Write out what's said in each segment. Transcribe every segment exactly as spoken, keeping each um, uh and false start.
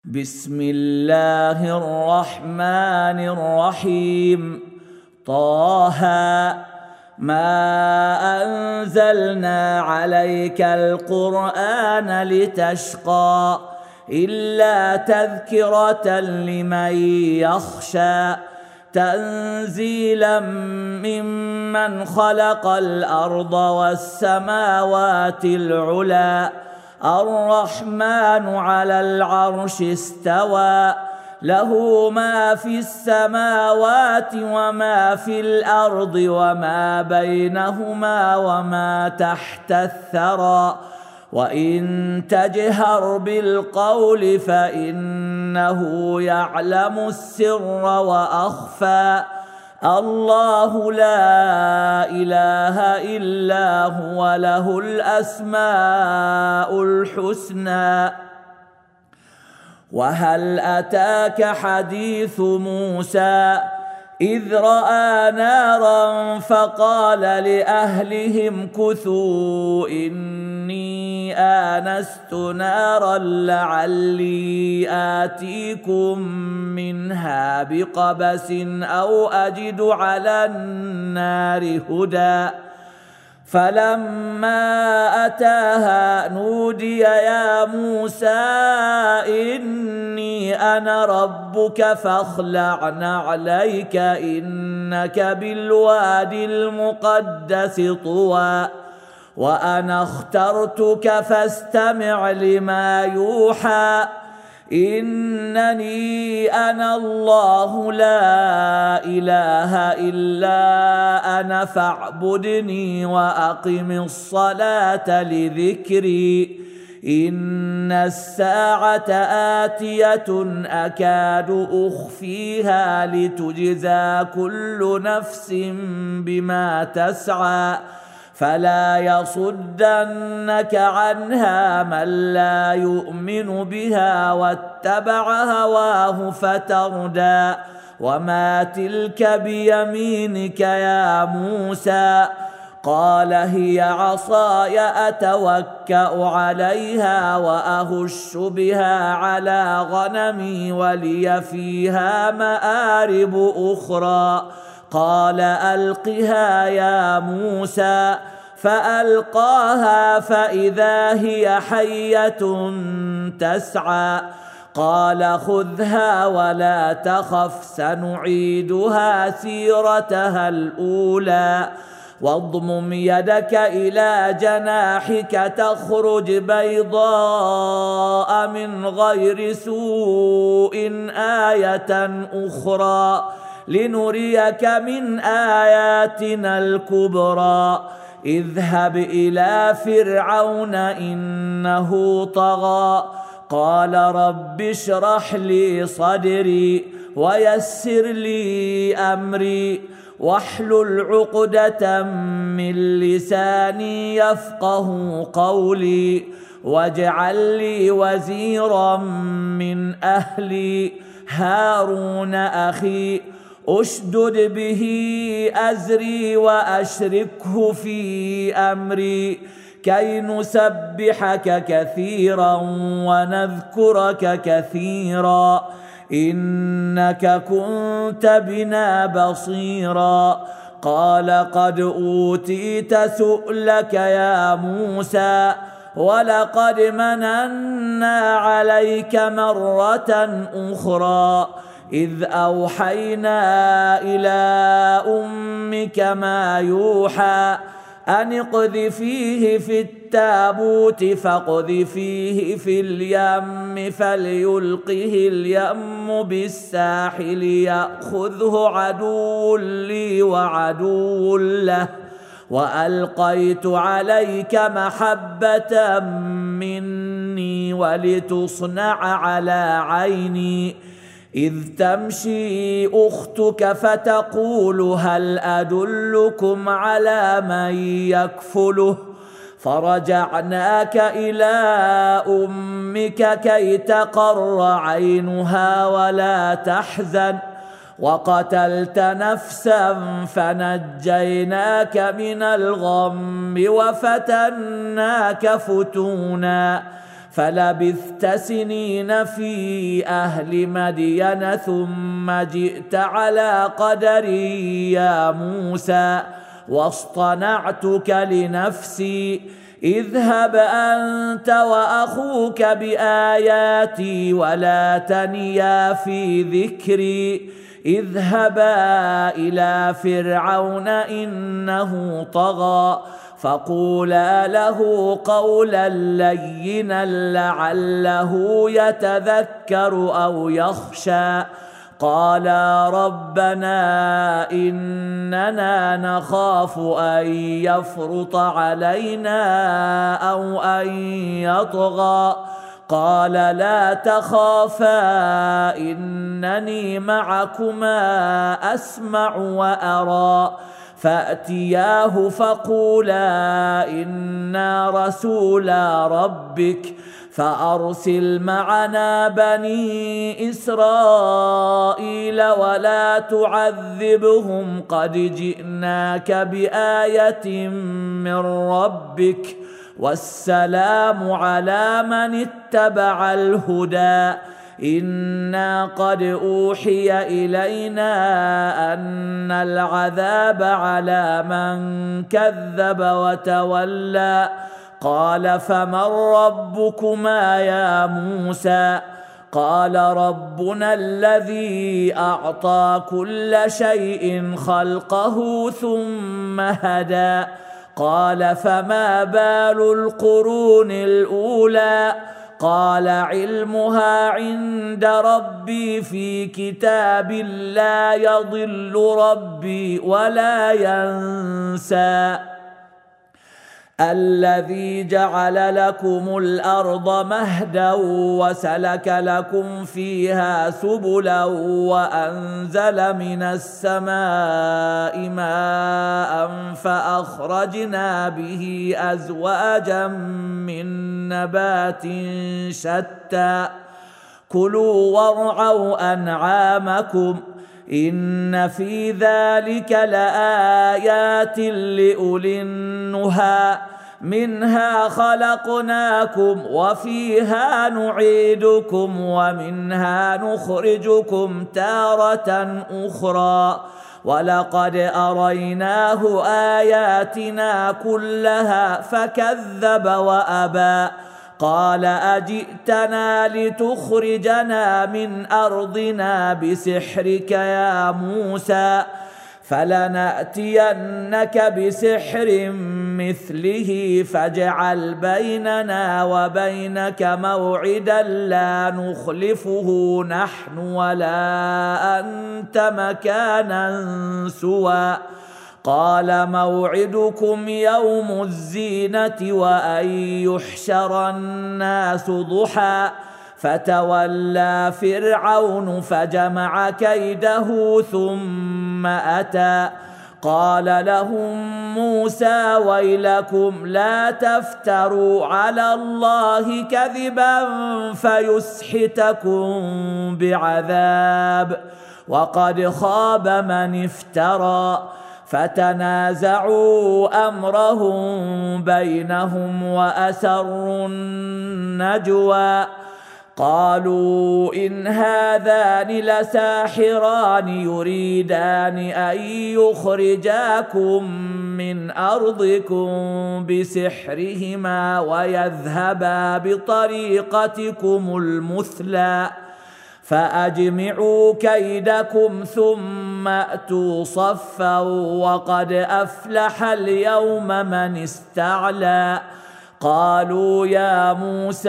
بسم الله الرحمن الرحيم. طه ما أنزلنا عليك القرآن لتشقى إلا تذكرة لمن يخشى تنزيلا ممن خلق الأرض والسماوات العلى الرحمن على العرش استوى له ما في السماوات وما في الأرض وما بينهما وما تحت الثرى وإن تجهر بالقول فإنه يعلم السر وأخفى الله لا إله إلا هو له الأسماء الحسنى. وهل أتاك حديث موسى إذ رأى نارا فقال لأهلهم كثوا إني آنست نارا لعلي آتيكم منها بقبس أو أجد على النار هدى فلما أتاها نودي يا موسى إني أنا ربك فاخلع نعليك إنك بالوادي المقدس طوى وأنا اخترتك فاستمع لما يوحى إنني أنا الله لا إله إلا أنا فاعبدني وأقم الصلاة لذكري إن الساعة آتية أكاد أخفيها لتجزى كل نفس بما تسعى فلا يصدنك عنها من لا يؤمن بها واتبع هواه فتردى وما تلك بيمينك يا موسى قال هي عصاي أتوكأ عليها وأهش بها على غنمي ولي فيها مآرب أخرى قال ألقها يا موسى فألقاها فإذا هي حية تسعى قال خذها ولا تخف سنعيدها سيرتها الأولى واضمم يدك إلى جناحك تخرج بيضاء من غير سوء آية أخرى لنريك من آياتنا الكبرى اذهب إلى فرعون إنه طغى قال رب اشرح لي صدري ويسر لي أمري واحلل عقدة من لساني يفقه قولي واجعل لي وزيرا من أهلي هارون أخي أشدد به أزري وأشركه في أمري كي نسبحك كثيرا ونذكرك كثيرا إنك كنت بنا بصيرا قال قد أوتيت سؤلك يا موسى ولقد مننا عليك مرة أخرى إذ أوحينا إلى أمك ما يوحى أن اقذفيه في التابوت فاقذفيه في اليم فليلقه اليم بالساحل يأخذه عدو لي وعدو له وألقيت عليك محبة مني ولتصنع على عيني إذ تمشي أختك فتقول هل أدلكم على من يكفله فرجعناك إلى أمك كي تقر عينها ولا تحزن وقتلت نفسا فنجيناك من الغم وفتناك فتونا فلبثت سنين في أهل مدين ثم جئت على قدري يا موسى واصطنعتك لنفسي اذهب أنت وأخوك بآياتي ولا تنيا في ذكري اذهبا إلى فرعون إنه طغى فقولا له قولا لينا لعله يتذكر أو يخشى قالا ربنا إننا نخاف أن يفرط علينا أو أن يطغى قال لا تخافا إنني معكما أسمع وأرى فأتياه فقولا إنا رسولا ربك فأرسل معنا بني إسرائيل ولا تعذبهم قد جئناك بآية من ربك والسلام على من اتبع الهدى إنا قد أوحي إلينا أن العذاب على من كذب وتولى قال فمن ربكما يا موسى قال ربنا الذي أعطى كل شيء خلقه ثم هدى قال فما بال القرون الأولى قال علمها عند ربي في كتاب لا يضل ربي ولا ينسى الذي جعل لكم الأرض مهدا وسلك لكم فيها سبلا وأنزل من السماء ماء فأخرجنا به أزواجا من نبات شتى كلوا وارعوا أنعامكم إن في ذلك لآيات لأولي النهى منها خلقناكم وفيها نعيدكم ومنها نخرجكم تارة أخرى ولقد أريناه آياتنا كلها فكذب وأبى قال أجئتنا لتخرجنا من أرضنا بسحرك يا موسى فلنأتينك بسحر مثله فاجعل بيننا وبينك موعدا لا نخلفه نحن ولا أنت مكانا سوى قال موعدكم يوم الزينة وأن يحشر الناس ضحى فتولى فرعون فجمع كيده ثم أتى قال لهم موسى ويلكم لا تفتروا على الله كذبا فيسحتكم بعذاب وقد خاب من افترى فتنازعوا أمرهم بينهم وأسروا النجوى قالوا إن هذان لساحران يريدان أن يخرجاكم من أرضكم بسحرهما ويذهبا بطريقتكم المثلى فأجمعوا كيدكم ثم أتوا صفا وقد أفلح اليوم من استعلى قالوا يا موسى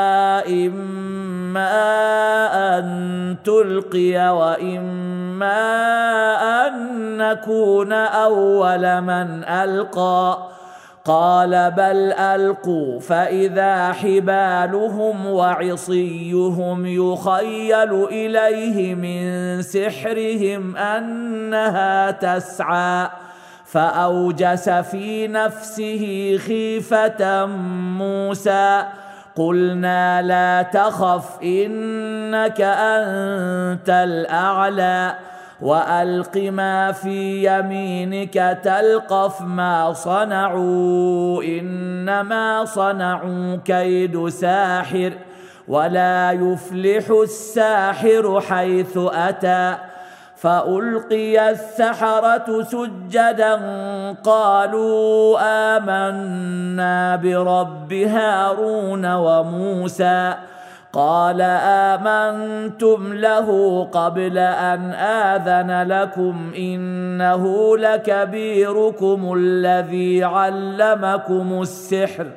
إما أن تلقي وإما أن نكون أول من ألقى قال بل ألقوا فإذا حبالهم وعصيهم يخيل إليه من سحرهم أنها تسعى فأوجس في نفسه خيفة موسى قلنا لا تخف إنك أنت الأعلى وألق ما في يمينك تلقف ما صنعوا إنما صنعوا كيد ساحر ولا يفلح الساحر حيث أتى. فألقي السحرة سجدا قالوا آمنا برب هارون وموسى. قال آمنتم له قبل أن آذن لكم إنه لكبيركم الذي علمكم السحر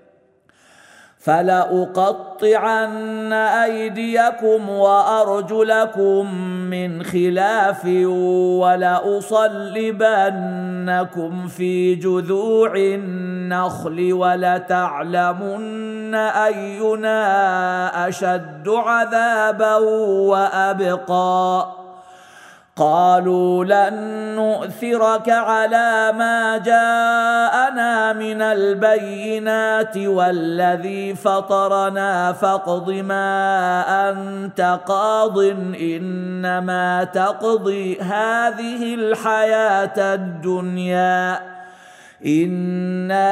فلأقطعن أيديكم وأرجلكم من خلاف ولأصلبنكم في جذوع النخل ولتعلمن أينا أشد عذابا وأبقى. قالوا لن نؤثرك على ما جاءنا من البينات والذي فطرنا فاقض ما أنت قاض إنما تقضي هذه الحياة الدنيا إنا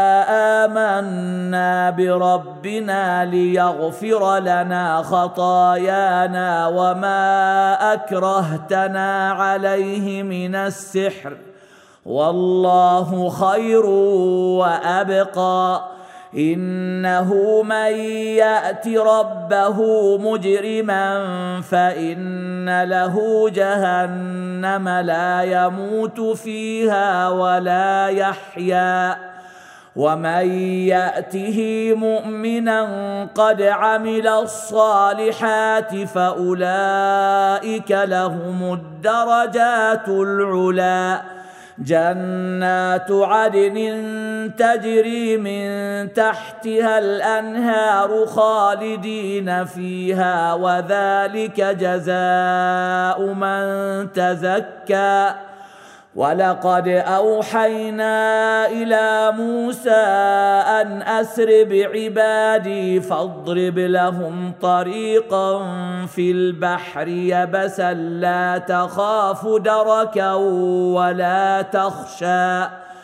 آمنا بربنا ليغفر لنا خطايانا وما أكرهتنا عليه من السحر والله خير وأبقى. إنه من يأت ربه مجرما فإن له جهنم لا يموت فيها ولا يحيا ومن يأته مؤمنا قد عمل الصالحات فأولئك لهم الدرجات العلى. جنات عدن تجري من تحتها الأنهار خالدين فيها وذلك جزاء من تزكى. ولقد أوحينا إلى موسى أن أسر بعبادي فاضرب لهم طريقا في البحر يبسا لا تخاف دركا ولا تخشى.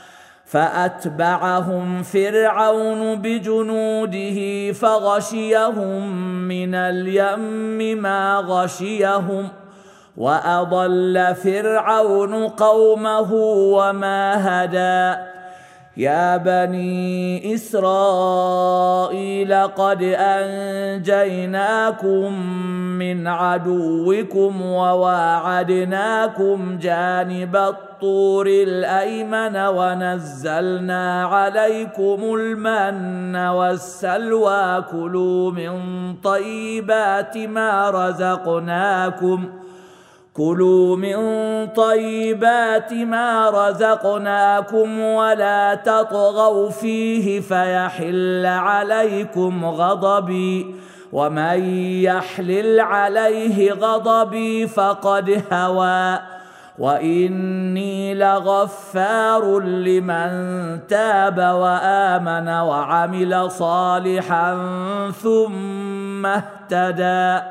فأتبعهم فرعون بجنوده فغشيهم من اليم ما غشيهم وأضل فرعون قومه وما هدى. يا بني إسرائيل قد أنجيناكم من عدوكم وواعدناكم جانب الطور الأيمن ونزلنا عليكم المن والسلوى كلوا من طيبات ما رزقناكم كلوا من طيبات ما رزقناكم ولا تطغوا فيه فيحل عليكم غضبي ومن يحلل عليه غضبي فقد هوى وإني لغفار لمن تاب وآمن وعمل صالحا ثم اهتدى.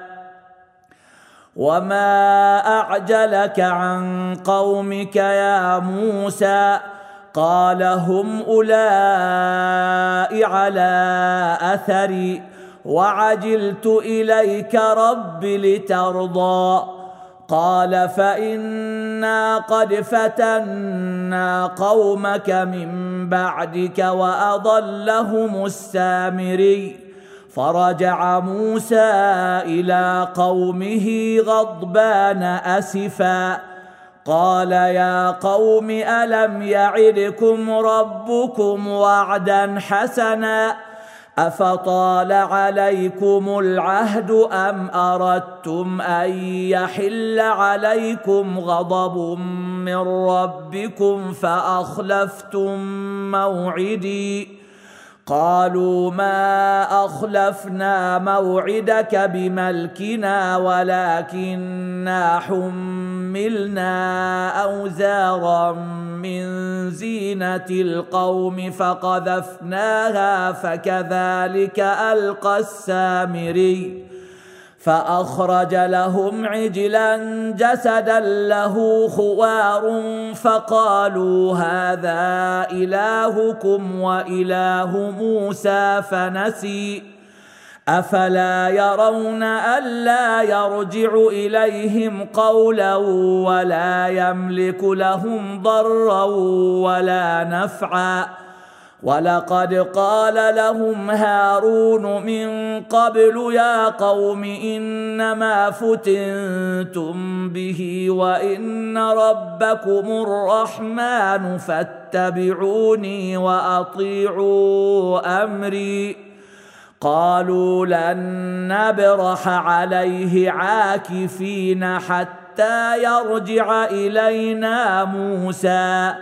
وما أعجلك عن قومك يا موسى؟ قال هم أولئك على أثري وعجلت إليك رب لترضى. قال فإنا قد فتنا قومك من بعدك وأضلهم السامري. فرجع موسى إلى قومه غضبان أسفا قال يا قوم ألم يعدكم ربكم وعدا حسنا أفطال عليكم العهد أم أردتم أن يحل عليكم غضب من ربكم فأخلفتم موعدي؟ قالوا ما أخلفنا موعدك بملكنا ولكننا حملنا أوزارا من زينة القوم فقذفناها فكذلك ألقى السامري. فأخرج لهم عجلا جسدا له خوار فقالوا هذا إلهكم وإله موسى فنسي أفلا يرون ألا يرجع إليهم قولا ولا يملك لهم ضرا ولا نفعا ولقد قال لهم هارون من قبل يا قوم إنما فتنتم به وإن ربكم الرحمن فاتبعوني وأطيعوا أمري قالوا لن نبرح عليه عاكفين حتى يرجع إلينا موسى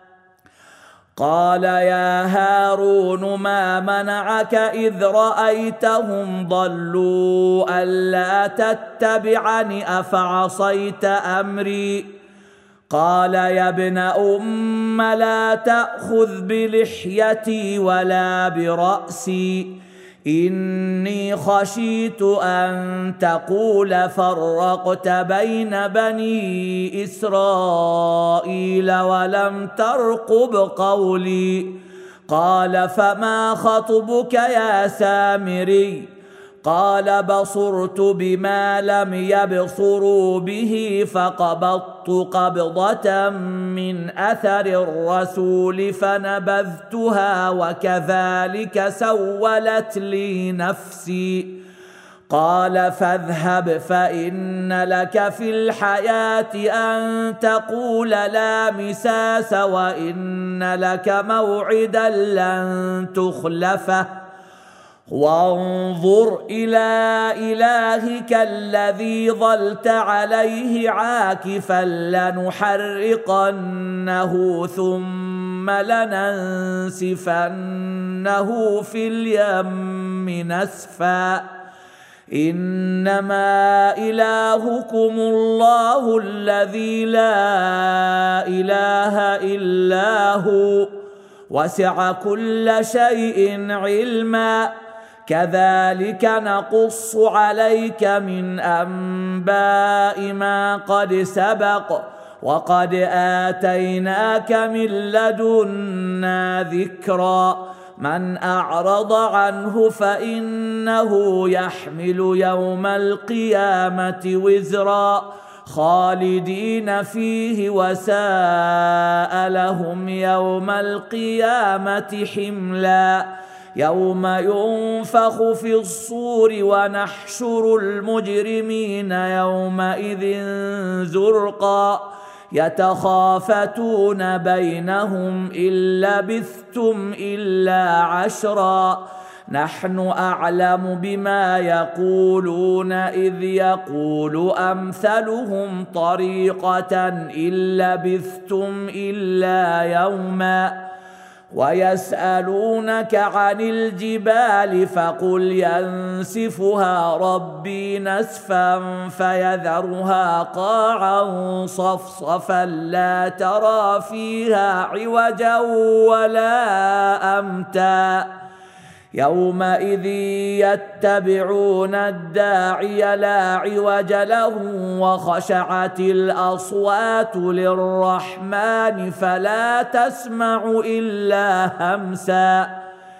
قال يا هارون ما منعك إذ رأيتهم ضلوا ألا تتبعني أفعصيت أمري قال يا ابن أم لا تأخذ بلحيتي ولا برأسي إني خشيت أن تقول فرقت بين بني إسرائيل ولم ترقب قولي قال فما خطبك يا سامري قال بصرت بما لم يبصروا به فقبضت قبضة من أثر الرسول فنبذتها وكذلك سولت لي نفسي قال فاذهب فإن لك في الحياة أن تقول لا مساس وإن لك موعدا لن تخلفه وانظر إلى إلهك الذي ظلت عليه عاكفا لنحرقنه ثم لننسفنه في اليم نسفا إنما إلهكم الله الذي لا إله إلا هو وسع كل شيء علما كذلك نقص عليك من أنباء ما قد سبق وقد آتيناك من لدنا ذكرا من أعرض عنه فإنه يحمل يوم القيامة وزرا خالدين فيه وساء لهم يوم القيامة حملا يوم ينفخ في الصور ونحشر المجرمين يومئذ زرقا يتخافتون بينهم إن لبثتم إلا عشرا نحن أعلم بما يقولون إذ يقول أمثلهم طريقة إن لبثتم إلا يوما ويسألونك عن الجبال فقل ينسفها ربي نسفا فيذرها قاعا صفصفا لا ترى فيها عوجا ولا أمتا يومئذ يتبعون الداعي لا عوج له وخشعت الأصوات للرحمن فلا تسمع إلا همسا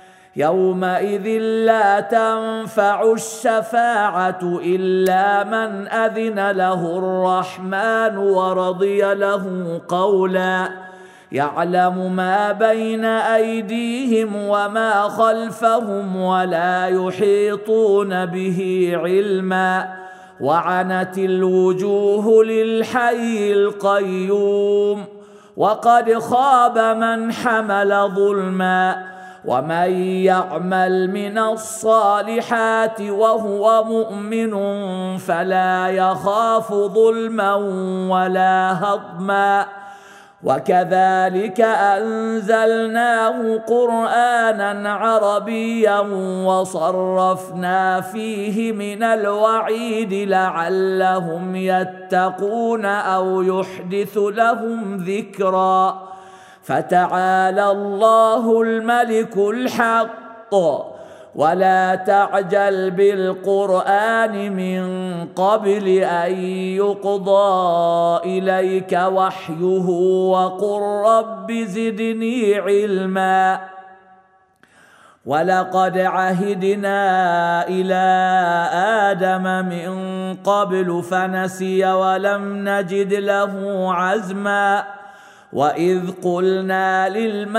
يومئذ لا تنفع الشفاعة إلا من أذن له الرحمن ورضي له قولا يعلم ما بين أيديهم وما خلفهم ولا يحيطون به علما وعنت الوجوه للحي القيوم وقد خاب من حمل ظلما ومن يعمل من الصالحات وهو مؤمن فلا يخاف ظلما ولا هضما وكذلك أنزلناه قرآنا عربيا وصرفنا فيه من الوعيد لعلهم يتقون أو يحدث لهم ذكرا فتعالى الله الملك الحق ولا تعجل بالقرآن من قبل أن يقضى إليك وحيه وقل رب زدني علما ولقد عهدنا إلى آدم من قبل فنسي ولم نجد له عزما وإذ قلنا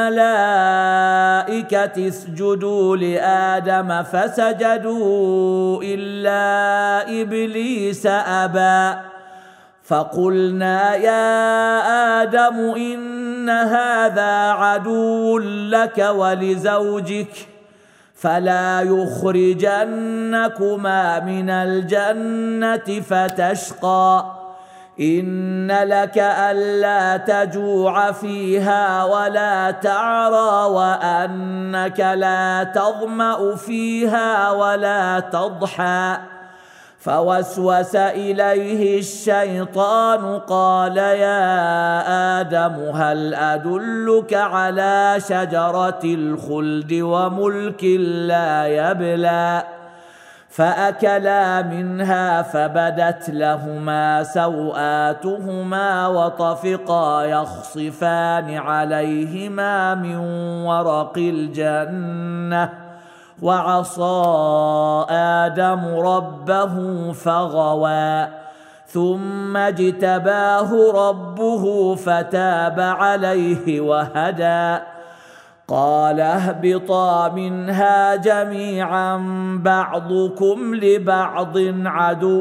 للملائكة اسجدوا لآدم فسجدوا إلا إبليس أبى فقلنا يا آدم إن هذا عدو لك ولزوجك فلا يخرجنكما من الجنة فتشقى إن لك ألا تجوع فيها ولا تعرى وأنك لا تظمأ فيها ولا تضحى فوسوس إليه الشيطان قال يا آدم هل أدلك على شجرة الخلد وملك لا يبلى فأكلا منها فبدت لهما سوآتهما وطفقا يخصفان عليهما من ورق الجنة وعصى آدم ربه فغوى ثم اجتباه ربه فتاب عليه وهدى قال اهبطا منها جميعا بعضكم لبعض عدو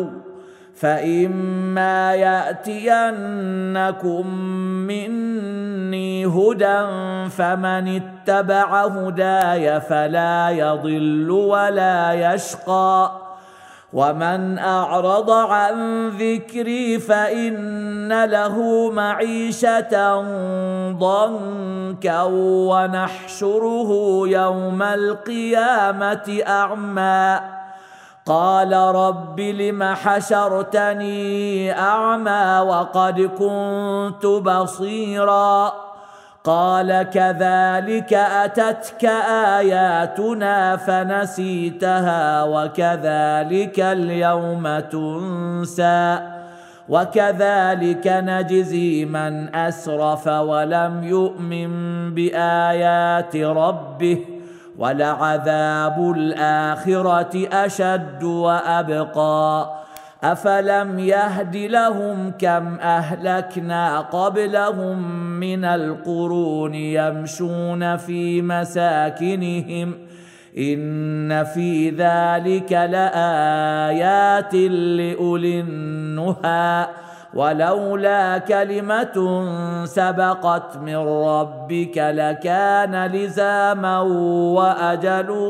فإما يأتينكم مني هدى فمن اتبع هداي فلا يضل ولا يشقى ومن أعرض عن ذكري فإن له معيشة ضنكا ونحشره يوم القيامة أعمى قال رب لم حشرتني أعمى وقد كنت بصيرا قال كذلك أتتك آياتنا فنسيتها وكذلك اليوم تنسى وكذلك نجزي من أسرف ولم يؤمن بآيات ربه ولعذاب الآخرة أشد وأبقى أفلم يهد لهم كم أهلكنا قبلهم من القرون يمشون في مساكنهم إن في ذلك لآيات لأولي النهى ولولا كلمة سبقت من ربك لكان لزاما وأجل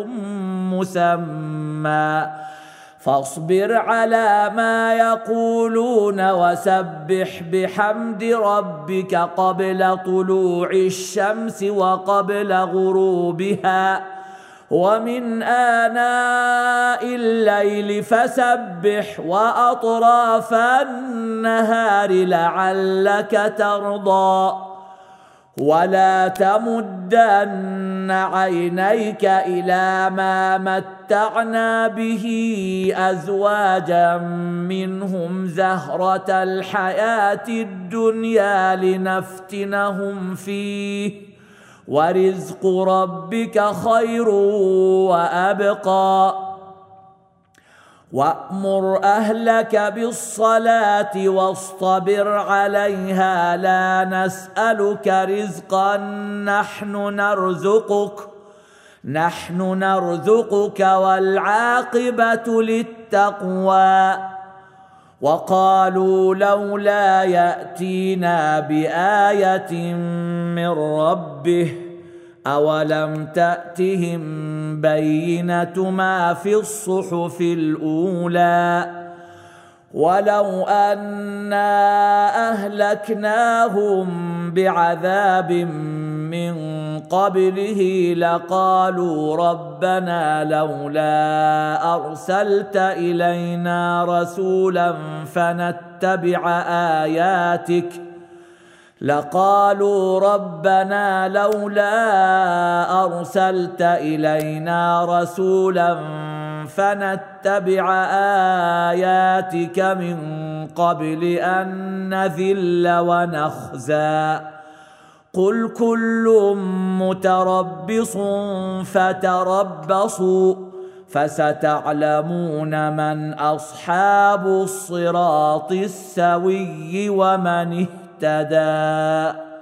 مسمى فاصبر على ما يقولون وسبح بحمد ربك قبل طلوع الشمس وقبل غروبها ومن آناء الليل فسبح وأطراف النهار لعلك ترضى ولا تمدن عينيك إلى ما متعنا به أزواجا منهم زهرة الحياة الدنيا لنفتنهم فيه ورزق ربك خير وأبقى وأمر أهلك بالصلاة واصطبر عليها لا نسألك رزقا نحن نرزقك نحن نرزقك والعاقبة للتقوى وقالوا لولا يأتينا بآية من ربه أولم تأتهم بينة ما في الصحف الأولى ولو أنا أهلكناهم بعذاب من قبله لقالوا ربنا لولا أرسلت إلينا رسولا فنتبع آياتك لقالوا ربنا لولا أرسلت إلينا رسولا فنتبع آياتك من قبل أن نذل ونخزى قل كل متربص فتربصوا فستعلمون من أصحاب الصراط السوي ومن اهتدى.